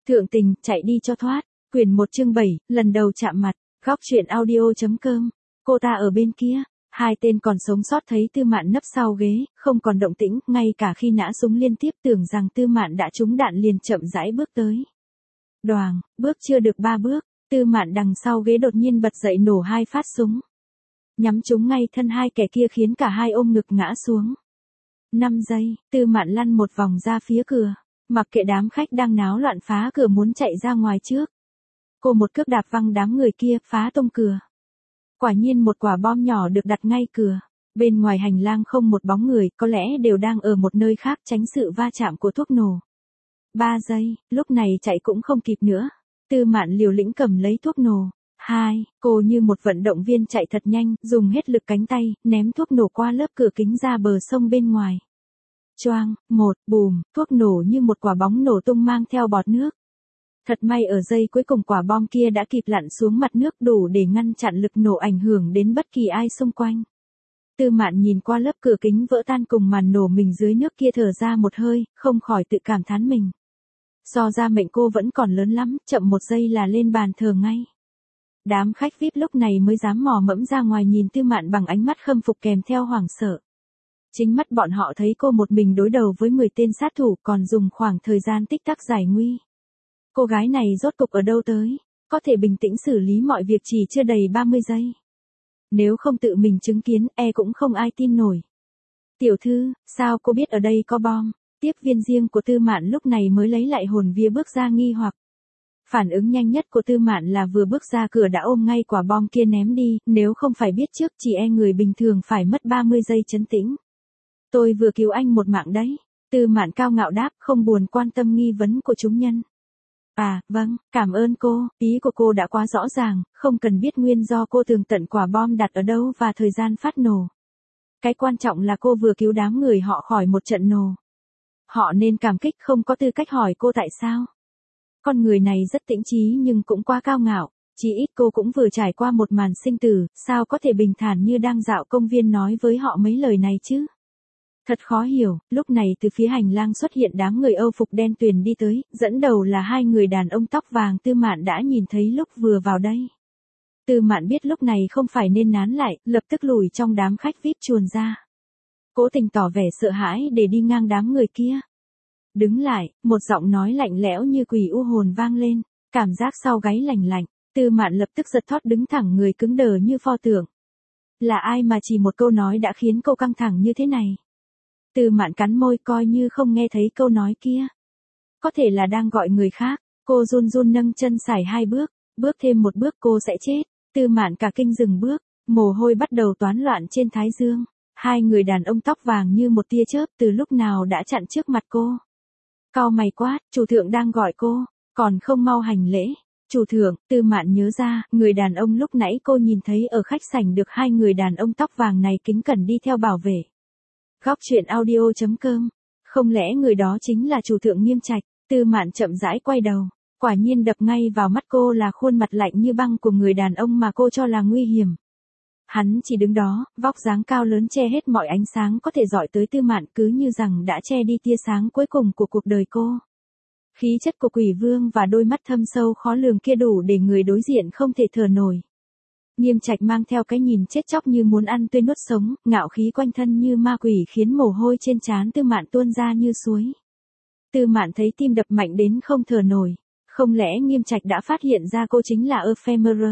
Thượng tình, chạy đi cho thoát. Quyển 1 chương 7, lần đầu chạm mặt. Góc truyện audio.com. Cô ta ở bên kia. Hai tên còn sống sót thấy Tư Mạn nấp sau ghế, không còn động tĩnh, ngay cả khi nã súng liên tiếp tưởng rằng Tư Mạn đã trúng đạn liền chậm rãi bước tới. Đoàng, bước chưa được 3 bước, Tư Mạn đằng sau ghế đột nhiên bật dậy nổ 2 phát súng. Nhắm trúng ngay thân hai kẻ kia khiến cả hai ôm ngực ngã xuống. 5 giây, Tư Mạn lăn một vòng ra phía cửa. Mặc kệ đám khách đang náo loạn phá cửa muốn chạy ra ngoài trước. Cô một cước đạp văng đám người kia, phá tung cửa. Quả nhiên một quả bom nhỏ được đặt ngay cửa. Bên ngoài hành lang không một bóng người, có lẽ đều đang ở một nơi khác tránh sự va chạm của thuốc nổ. 3 giây, lúc này chạy cũng không kịp nữa. Tư Mạn liều lĩnh cầm lấy thuốc nổ. 2, cô như một vận động viên chạy thật nhanh, dùng hết lực cánh tay, ném thuốc nổ qua lớp cửa kính ra bờ sông bên ngoài. Choang, 1, bùm, thuốc nổ như một quả bóng nổ tung mang theo bọt nước. Thật may ở giây cuối cùng quả bom kia đã kịp lặn xuống mặt nước đủ để ngăn chặn lực nổ ảnh hưởng đến bất kỳ ai xung quanh. Tư Mạn nhìn qua lớp cửa kính vỡ tan cùng màn nổ mình dưới nước kia thở ra một hơi, không khỏi tự cảm thán mình. So ra mệnh cô vẫn còn lớn lắm, chậm 1 giây là lên bàn thờ ngay. Đám khách VIP lúc này mới dám mò mẫm ra ngoài nhìn Tư Mạn bằng ánh mắt khâm phục kèm theo hoảng sợ. Chính mắt bọn họ thấy cô một mình đối đầu với 10 tên sát thủ còn dùng khoảng thời gian tích tắc giải nguy. Cô gái này rốt cục ở đâu tới, có thể bình tĩnh xử lý mọi việc chỉ chưa đầy 30 giây. Nếu không tự mình chứng kiến, cũng không ai tin nổi. Tiểu thư, sao cô biết ở đây có bom? Tiếp viên riêng của Tư Mạn lúc này mới lấy lại hồn vía bước ra nghi hoặc. Phản ứng nhanh nhất của Tư Mạn là vừa bước ra cửa đã ôm ngay quả bom kia ném đi, nếu không phải biết trước chỉ người bình thường phải mất 30 giây trấn tĩnh. Tôi vừa cứu anh một mạng đấy. Tư Mạn cao ngạo đáp, không buồn quan tâm nghi vấn của chúng nhân. À, vâng, cảm ơn cô, ý của cô đã quá rõ ràng, không cần biết nguyên do cô tường tận quả bom đặt ở đâu và thời gian phát nổ. Cái quan trọng là cô vừa cứu đám người họ khỏi một trận nổ. Họ nên cảm kích không có tư cách hỏi cô tại sao. Con người này rất tĩnh trí nhưng cũng quá cao ngạo, chỉ ít cô cũng vừa trải qua một màn sinh tử, sao có thể bình thản như đang dạo công viên nói với họ mấy lời này chứ. Thật khó hiểu, lúc này từ phía hành lang xuất hiện đám người Âu phục đen tuyền đi tới, dẫn đầu là 2 người đàn ông tóc vàng Tư Mạn đã nhìn thấy lúc vừa vào đây. Tư Mạn biết lúc này không phải nên nán lại, lập tức lùi trong đám khách VIP chuồn ra. Cố tình tỏ vẻ sợ hãi để đi ngang đám người kia. Đứng lại, một giọng nói lạnh lẽo như quỷ u hồn vang lên, cảm giác sau gáy lạnh lạnh, Tư Mạn lập tức giật thót đứng thẳng người cứng đờ như pho tượng. Là ai mà chỉ một câu nói đã khiến cô căng thẳng như thế này? Tư Mạn cắn môi coi như không nghe thấy câu nói kia. Có thể là đang gọi người khác, cô run run nâng chân sải 2 bước, bước thêm 1 bước cô sẽ chết. Tư Mạn cả kinh dừng bước, mồ hôi bắt đầu toán loạn trên thái dương. 2 người đàn ông tóc vàng như một tia chớp từ lúc nào đã chặn trước mặt cô. Cau mày quát, chủ thượng đang gọi cô, còn không mau hành lễ. Chủ thượng, Tư Mạn nhớ ra, người đàn ông lúc nãy cô nhìn thấy ở khách sảnh được 2 người đàn ông tóc vàng này kính cẩn đi theo bảo vệ. Góc truyện audio.com. Không lẽ người đó chính là chủ thượng Nghiêm Trạch? Tư Mạn chậm rãi quay đầu, quả nhiên đập ngay vào mắt cô là khuôn mặt lạnh như băng của người đàn ông mà cô cho là nguy hiểm. Hắn chỉ đứng đó, vóc dáng cao lớn che hết mọi ánh sáng có thể dọi tới Tư Mạn, cứ như rằng đã che đi tia sáng cuối cùng của cuộc đời cô. Khí chất của quỷ vương và đôi mắt thâm sâu khó lường kia đủ để người đối diện không thể thở nổi. Nghiêm Trạch mang theo cái nhìn chết chóc như muốn ăn tươi nuốt sống, ngạo khí quanh thân như ma quỷ khiến mồ hôi trên trán Tư Mạn tuôn ra như suối. Tư Mạn thấy tim đập mạnh đến không thở nổi, không lẽ Nghiêm Trạch đã phát hiện ra cô chính là Ephemerer?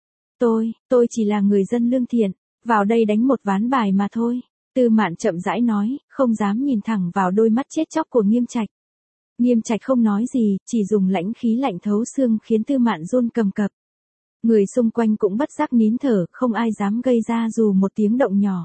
Tôi chỉ là người dân lương thiện, vào đây đánh một ván bài mà thôi. Tư Mạn chậm rãi nói, không dám nhìn thẳng vào đôi mắt chết chóc của Nghiêm Trạch. Nghiêm Trạch không nói gì, chỉ dùng lãnh khí lạnh thấu xương khiến Tư Mạn run cầm cập. Người xung quanh cũng bất giác nín thở, không ai dám gây ra dù một tiếng động nhỏ.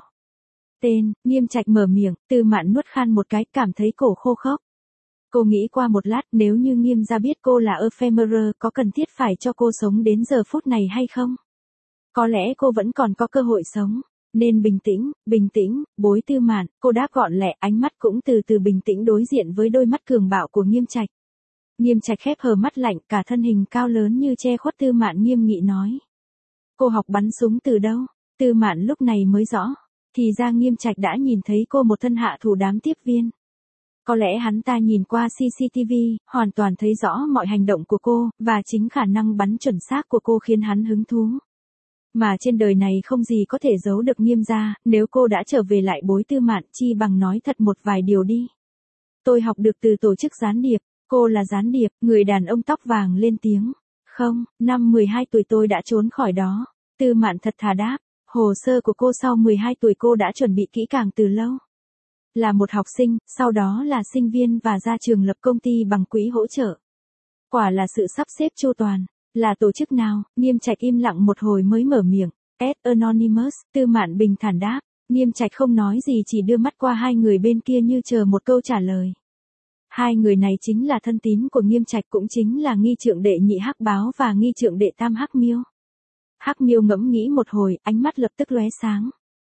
Nghiêm Trạch mở miệng, Tư Mạn nuốt khan một cái, cảm thấy cổ khô khốc. Cô nghĩ qua một lát, nếu như Nghiêm gia biết cô là Ephemerer, có cần thiết phải cho cô sống đến giờ phút này hay không? Có lẽ cô vẫn còn có cơ hội sống. Nên bình tĩnh, bối Tư Mạn, cô đáp gọn lẹ, ánh mắt cũng từ từ bình tĩnh đối diện với đôi mắt cường bạo của Nghiêm Trạch. Nghiêm Trạch khép hờ mắt lạnh, cả thân hình cao lớn như che khuất Tư Mạn nghiêm nghị nói. Cô học bắn súng từ đâu? Tư Mạn lúc này mới rõ. Thì ra Nghiêm Trạch đã nhìn thấy cô một thân hạ thủ đám tiếp viên. Có lẽ hắn ta nhìn qua CCTV, hoàn toàn thấy rõ mọi hành động của cô, và chính khả năng bắn chuẩn xác của cô khiến hắn hứng thú. Mà trên đời này không gì có thể giấu được Nghiêm gia, nếu cô đã trở về lại bối Tư Mạn chi bằng nói thật một vài điều đi. Tôi học được từ tổ chức gián điệp, cô là gián điệp, người đàn ông tóc vàng lên tiếng. Không, năm 12 tuổi tôi đã trốn khỏi đó. Tư Mạn thật thà đáp, hồ sơ của cô sau 12 tuổi cô đã chuẩn bị kỹ càng từ lâu. Là một học sinh, sau đó là sinh viên và ra trường lập công ty bằng quỹ hỗ trợ. Quả là sự sắp xếp chu toàn. Là tổ chức nào? Nghiêm Trạch im lặng một hồi mới mở miệng. Anonymous, Tư Mạn bình thản đáp. Nghiêm Trạch không nói gì chỉ đưa mắt qua hai người bên kia như chờ một câu trả lời. Hai người này chính là thân tín của Nghiêm Trạch, cũng chính là nghi trượng đệ nhị Hắc Báo và nghi trượng đệ tam Hắc Miêu. Hắc Miêu ngẫm nghĩ một hồi, ánh mắt lập tức lóe sáng.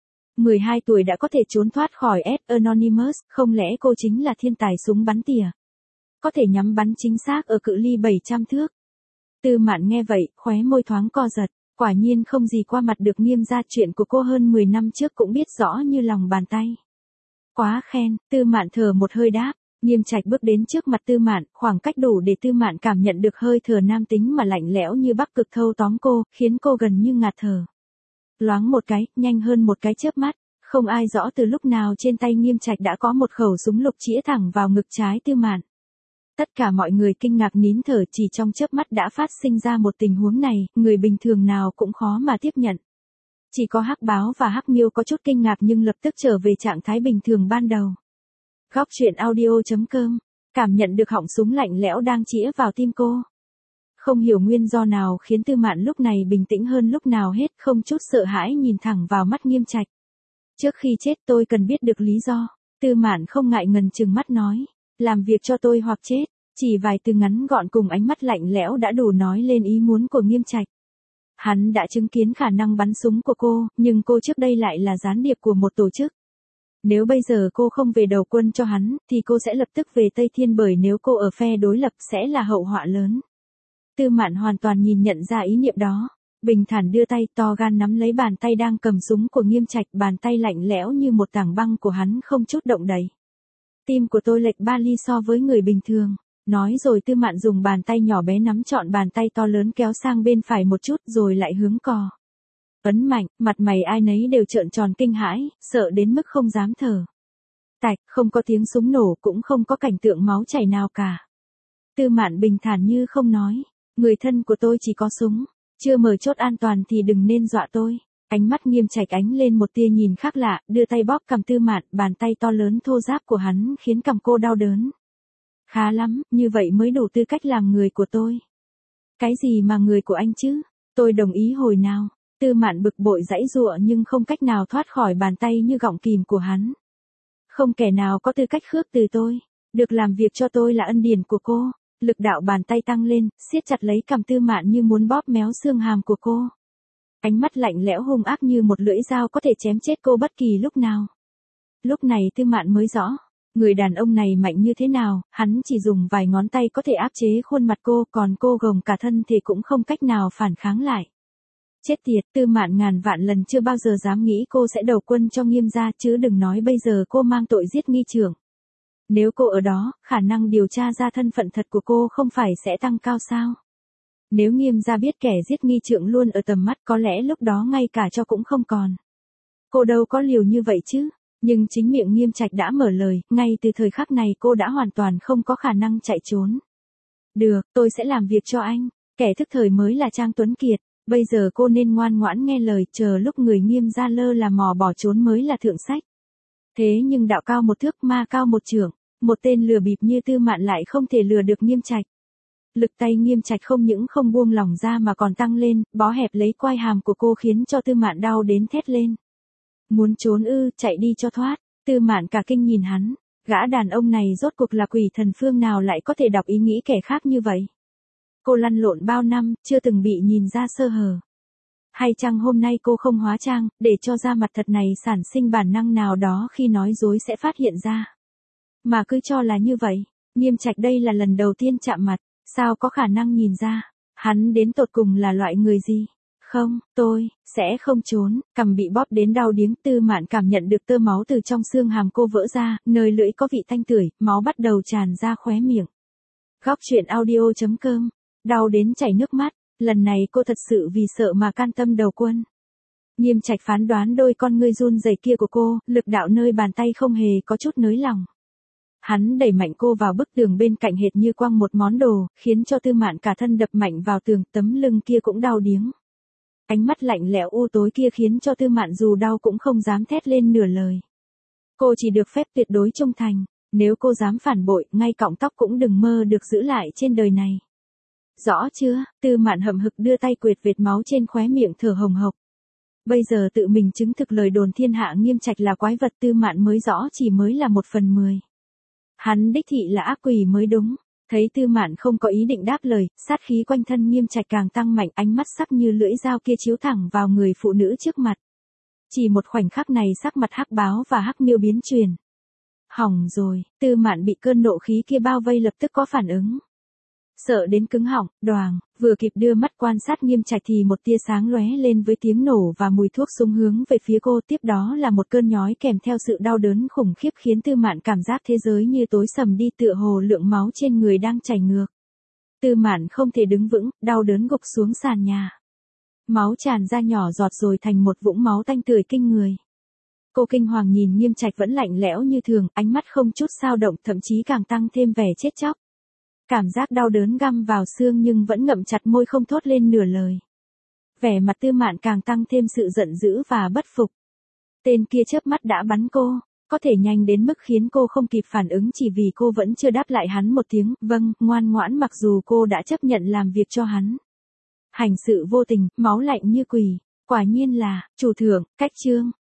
12 tuổi đã có thể trốn thoát khỏi Anonymous, không lẽ cô chính là thiên tài súng bắn tỉa? Có thể nhắm bắn chính xác ở cự ly 700 thước. Tư Mạn nghe vậy, khóe môi thoáng co giật, quả nhiên không gì qua mặt được Nghiêm gia, chuyện của cô hơn 10 năm trước cũng biết rõ như lòng bàn tay. Quá khen, Tư Mạn thở một hơi đáp. Nghiêm Trạch bước đến trước mặt Tư Mạn, khoảng cách đủ để Tư Mạn cảm nhận được hơi thở nam tính mà lạnh lẽo như Bắc Cực thâu tóm cô, khiến cô gần như ngạt thở. Loáng một cái, nhanh hơn một cái chớp mắt, không ai rõ từ lúc nào trên tay Nghiêm Trạch đã có một khẩu súng lục chĩa thẳng vào ngực trái Tư Mạn. Tất cả mọi người kinh ngạc nín thở, chỉ trong chớp mắt đã phát sinh ra một tình huống này, người bình thường nào cũng khó mà tiếp nhận. Chỉ có Hắc Báo và Hắc Miêu có chút kinh ngạc nhưng lập tức trở về trạng thái bình thường ban đầu. Góc truyện audio.com, cảm nhận được họng súng lạnh lẽo đang chĩa vào tim cô. Không hiểu nguyên do nào khiến Tư Mạn lúc này bình tĩnh hơn lúc nào hết, không chút sợ hãi nhìn thẳng vào mắt Nghiêm Trạch. Trước khi chết tôi cần biết được lý do. Tư Mạn không ngại ngần trừng mắt nói, làm việc cho tôi hoặc chết. Chỉ vài từ ngắn gọn cùng ánh mắt lạnh lẽo đã đủ nói lên ý muốn của Nghiêm Trạch. Hắn đã chứng kiến khả năng bắn súng của cô, nhưng cô trước đây lại là gián điệp của một tổ chức. Nếu bây giờ cô không về đầu quân cho hắn, thì cô sẽ lập tức về Tây Thiên, bởi nếu cô ở phe đối lập sẽ là hậu họa lớn. Tư Mạn hoàn toàn nhìn nhận ra ý niệm đó. Bình thản đưa tay to gan nắm lấy bàn tay đang cầm súng của Nghiêm Trạch, bàn tay lạnh lẽo như một tảng băng của hắn không chút động đậy. Tim của tôi lệch 3 ly so với người bình thường. Nói rồi Tư Mạn dùng bàn tay nhỏ bé nắm trọn bàn tay to lớn kéo sang bên phải một chút rồi lại hướng cò. Ấn mạnh, mặt mày ai nấy đều trợn tròn kinh hãi, sợ đến mức không dám thở. Tạch, không có tiếng súng nổ cũng không có cảnh tượng máu chảy nào cả. Tư Mạn bình thản như không nói, người thân của tôi chỉ có súng, chưa mở chốt an toàn thì đừng nên dọa tôi. Ánh mắt Nghiêm Trạch ánh lên một tia nhìn khác lạ, đưa tay bóp cằm Tư Mạn, bàn tay to lớn thô ráp của hắn khiến cằm cô đau đớn. Khá lắm, như vậy mới đủ tư cách làm người của tôi. Cái gì mà người của anh chứ? Tôi đồng ý hồi nào. Tư Mạn bực bội giãy giụa nhưng không cách nào thoát khỏi bàn tay như gọng kìm của hắn. Không kẻ nào có tư cách khước từ tôi. Được làm việc cho tôi là ân điển của cô. Lực đạo bàn tay tăng lên, siết chặt lấy cằm Tư Mạn như muốn bóp méo xương hàm của cô. Ánh mắt lạnh lẽo hung ác như một lưỡi dao có thể chém chết cô bất kỳ lúc nào. Lúc này Tư Mạn mới rõ. Người đàn ông này mạnh như thế nào, hắn chỉ dùng vài ngón tay có thể áp chế khuôn mặt cô, còn cô gồng cả thân thì cũng không cách nào phản kháng lại. Chết tiệt, Tư Mạn ngàn vạn lần chưa bao giờ dám nghĩ cô sẽ đầu quân cho Nghiêm gia, chứ đừng nói bây giờ cô mang tội giết nghi trưởng. Nếu cô ở đó, khả năng điều tra ra thân phận thật của cô không phải sẽ tăng cao sao? Nếu Nghiêm gia biết kẻ giết nghi trưởng luôn ở tầm mắt, có lẽ lúc đó ngay cả cho cũng không còn. Cô đâu có liều như vậy chứ? Nhưng chính miệng Nghiêm Trạch đã mở lời, ngay từ thời khắc này cô đã hoàn toàn không có khả năng chạy trốn. Được, tôi sẽ làm việc cho anh. Kẻ thức thời mới là Trang Tuấn Kiệt. Bây giờ cô nên ngoan ngoãn nghe lời, chờ lúc người Nghiêm gia lơ là mò bỏ trốn mới là thượng sách. Thế nhưng đạo cao một thước ma cao một chưởng, một tên lừa bịp như Tư Mạn lại không thể lừa được Nghiêm Trạch. Lực tay Nghiêm Trạch không những không buông lỏng ra mà còn tăng lên, bó hẹp lấy quai hàm của cô khiến cho Tư Mạn đau đến thét lên. Muốn trốn ư, chạy đi cho thoát. Tư Mạn cả kinh nhìn hắn, gã đàn ông này rốt cuộc là quỷ thần phương nào lại có thể đọc ý nghĩ kẻ khác như vậy. Cô lăn lộn bao năm, chưa từng bị nhìn ra sơ hở. Hay chăng hôm nay cô không hóa trang, để cho da mặt thật này sản sinh bản năng nào đó khi nói dối sẽ phát hiện ra. Mà cứ cho là như vậy, Nghiêm Trạch đây là lần đầu tiên chạm mặt, sao có khả năng nhìn ra, hắn đến tột cùng là loại người gì? Không, tôi sẽ không trốn. Cằm bị bóp đến đau điếng, Tư Mạn cảm nhận được tơ máu từ trong xương hàm cô vỡ ra, nơi lưỡi có vị tanh tưởi, máu bắt đầu tràn ra khóe miệng. Góc truyện audio.com. Đau đến chảy nước mắt, lần này cô thật sự vì sợ mà can tâm đầu quân. Nghiêm Trạch phán đoán đôi con ngươi run rẩy kia của cô, lực đạo nơi bàn tay không hề có chút nới lỏng. Hắn đẩy mạnh cô vào bức tường bên cạnh hệt như quăng một món đồ, khiến cho Tư Mạn cả thân đập mạnh vào tường, tấm lưng kia cũng đau điếng. Ánh mắt lạnh lẽo u tối kia khiến cho Tư Mạn dù đau cũng không dám thét lên nửa lời. Cô chỉ được phép tuyệt đối trung thành, nếu cô dám phản bội, ngay cọng tóc cũng đừng mơ được giữ lại trên đời này. Rõ chưa? Tư Mạn hậm hực đưa tay quệt vệt máu trên khóe miệng thở hồng hộc. Bây giờ tự mình chứng thực lời đồn thiên hạ Nghiêm Trạch là quái vật, Tư Mạn mới rõ chỉ mới là 1/10. Hắn đích thị là ác quỷ mới đúng. Thấy Tư Mạn không có ý định đáp lời, sát khí quanh thân Nghiêm Trạch càng tăng mạnh, ánh mắt sắc như lưỡi dao kia chiếu thẳng vào người phụ nữ trước mặt. Chỉ một khoảnh khắc này sắc mặt Hắc Báo và Hắc Miêu biến chuyển. Hỏng rồi, Tư Mạn bị cơn nộ khí kia bao vây lập tức có phản ứng. Sợ đến cứng họng, đoàng, vừa kịp đưa mắt quan sát Nghiêm Trạch thì một tia sáng lóe lên với tiếng nổ và mùi thuốc súng hướng về phía cô, tiếp đó là một cơn nhói kèm theo sự đau đớn khủng khiếp khiến Tư Mạn cảm giác thế giới như tối sầm đi, tựa hồ lượng máu trên người đang chảy ngược. Tư Mạn không thể đứng vững, đau đớn gục xuống sàn nhà. Máu tràn ra nhỏ giọt rồi thành một vũng máu tanh tưởi kinh người. Cô kinh hoàng nhìn Nghiêm Trạch vẫn lạnh lẽo như thường, ánh mắt không chút dao động, thậm chí càng tăng thêm vẻ chết chóc. Cảm giác đau đớn găm vào xương nhưng vẫn ngậm chặt môi không thốt lên nửa lời. Vẻ mặt Tư Mạn càng tăng thêm sự giận dữ và bất phục. Tên kia chớp mắt đã bắn cô, có thể nhanh đến mức khiến cô không kịp phản ứng chỉ vì cô vẫn chưa đáp lại hắn một tiếng, vâng, ngoan ngoãn mặc dù cô đã chấp nhận làm việc cho hắn. Hành sự vô tình, máu lạnh như quỷ, quả nhiên là, chủ thượng, cách chương.